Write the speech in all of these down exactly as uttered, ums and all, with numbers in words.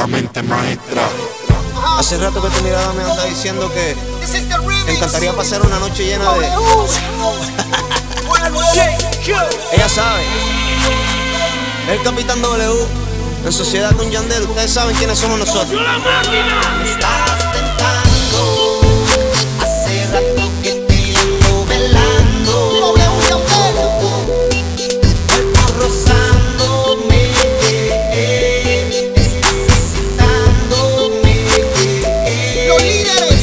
mente maestra. Hace rato que tu mirada me anda diciendo que te encantaría pasar una noche llena de... Ella sabe. El Capitán W en sociedad con Yandel. Ustedes saben quiénes somos nosotros. ¡Yo la máquina! Me estás tentando. Hace rato que te ando velando. Rozándome, estás excitándome. Los líderes.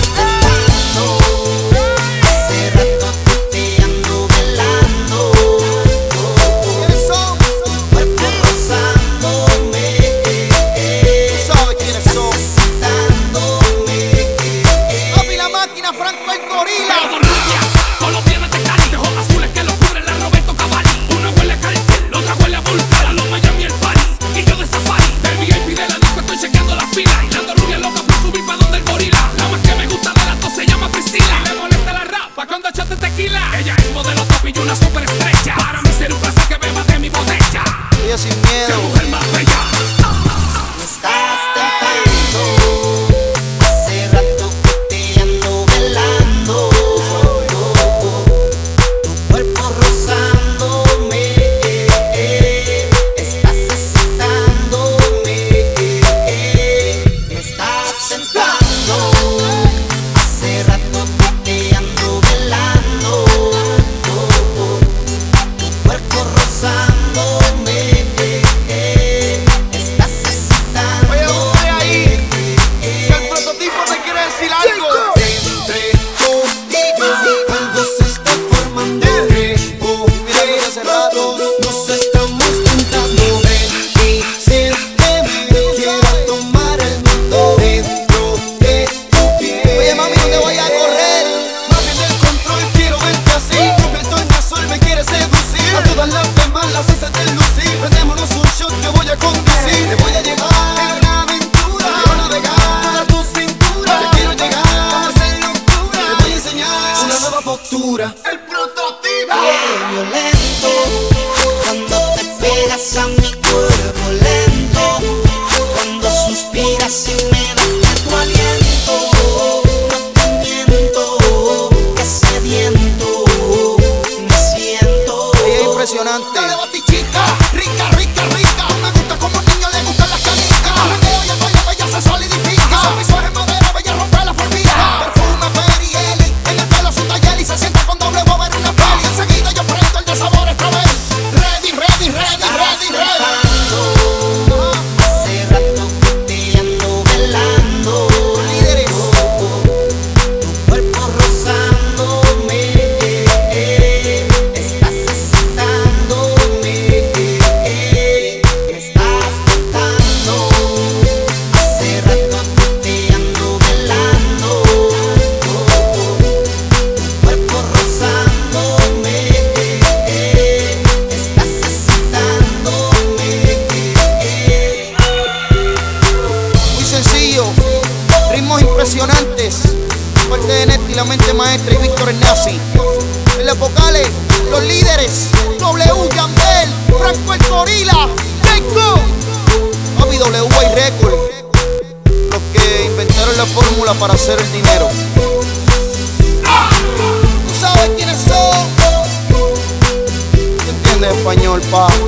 Hace rato que te ando velando. ¿Quiénes son? Cuerpo rozándome. Tú sabes quiénes son. Excitándome. Papi la máquina, Franco el gorila. Todo raya, con los diamantes cali, de ojos azules que los cubren la Roberto Cavalli. Una huele a cartel, la otra huele a volcar, a los Miami el party, y yo de safari. Del V I P de la disco estoy chequeando la fila, y dando rubia loca por subir pa' donde el gorila. La más que me gusta de las dos se llama Priscila, y me molesta la rapa cuando echaste tequila. Ella es modelo top y yo una super estrella. Para mí ser un placer que beba de mi botella. Ella sin ¡Qué miedo. mujer más bella! Me estás tentando. Hace rato que te ando velando. Tu cuerpo rozándome. Estás excitándome. Me estás tentando. Hace rato que te ando velando. Tu cuerpo rozándome. Estás excitando. Oye, usted ahí, que el prototipo te quiere decir algo. Entre vos y yo algo se está formando. Creo que hace rato nos estamos tentando. Ven y siénteme, quiero tomar el mundo dentro de tu piel. Oye, mami, no te vayas a correr. Mami, en el control quiero verte así. Tu piel doña sol me quiere seducir. A todas las demás las haces de lucir. Prendémonos un shot, yo voy a conducir. Te voy a llevar en una aventura. Quiero navegar toda tu cintura. Te quiero llegar a hacer locura. Te voy a enseñar una nueva postura. El prototipo. Violento cuando te pegas a mi cuerpo lento. Cuando suspiras y me das tu aliento. No te miento, que sediento me siento. Ella es impresionante. Dale batichica, rica, rica, rica. Me gusta como niño le gustan las canicas. Arranqueo y el baile bella se solidifica. Su piso es madera, bella rompe la formita. Perfume Perieli, en el pelo su taller y se sienta con doble over una peli. Enseguida yo prendo el de sabor esta vez. Ready, ready, ready, ready, ready. Hace rato que te ando velando. Líderes. Tu cuerpo rozándome. Estás excitándome. Me estás tentando. Hace rato que te ando velando. Tu cuerpo rozándome. Estás excitándome. Muy sencillo, ritmos impresionantes. Parte de Neti, la mente maestra y Víctor el Nazi. En las vocales, los líderes, W, Yandel, Franco el gorila, Jacob, Papi W y Record, los que inventaron la fórmula para hacer el dinero. Tú sabes quiénes son. ¿Entiendes español, pa?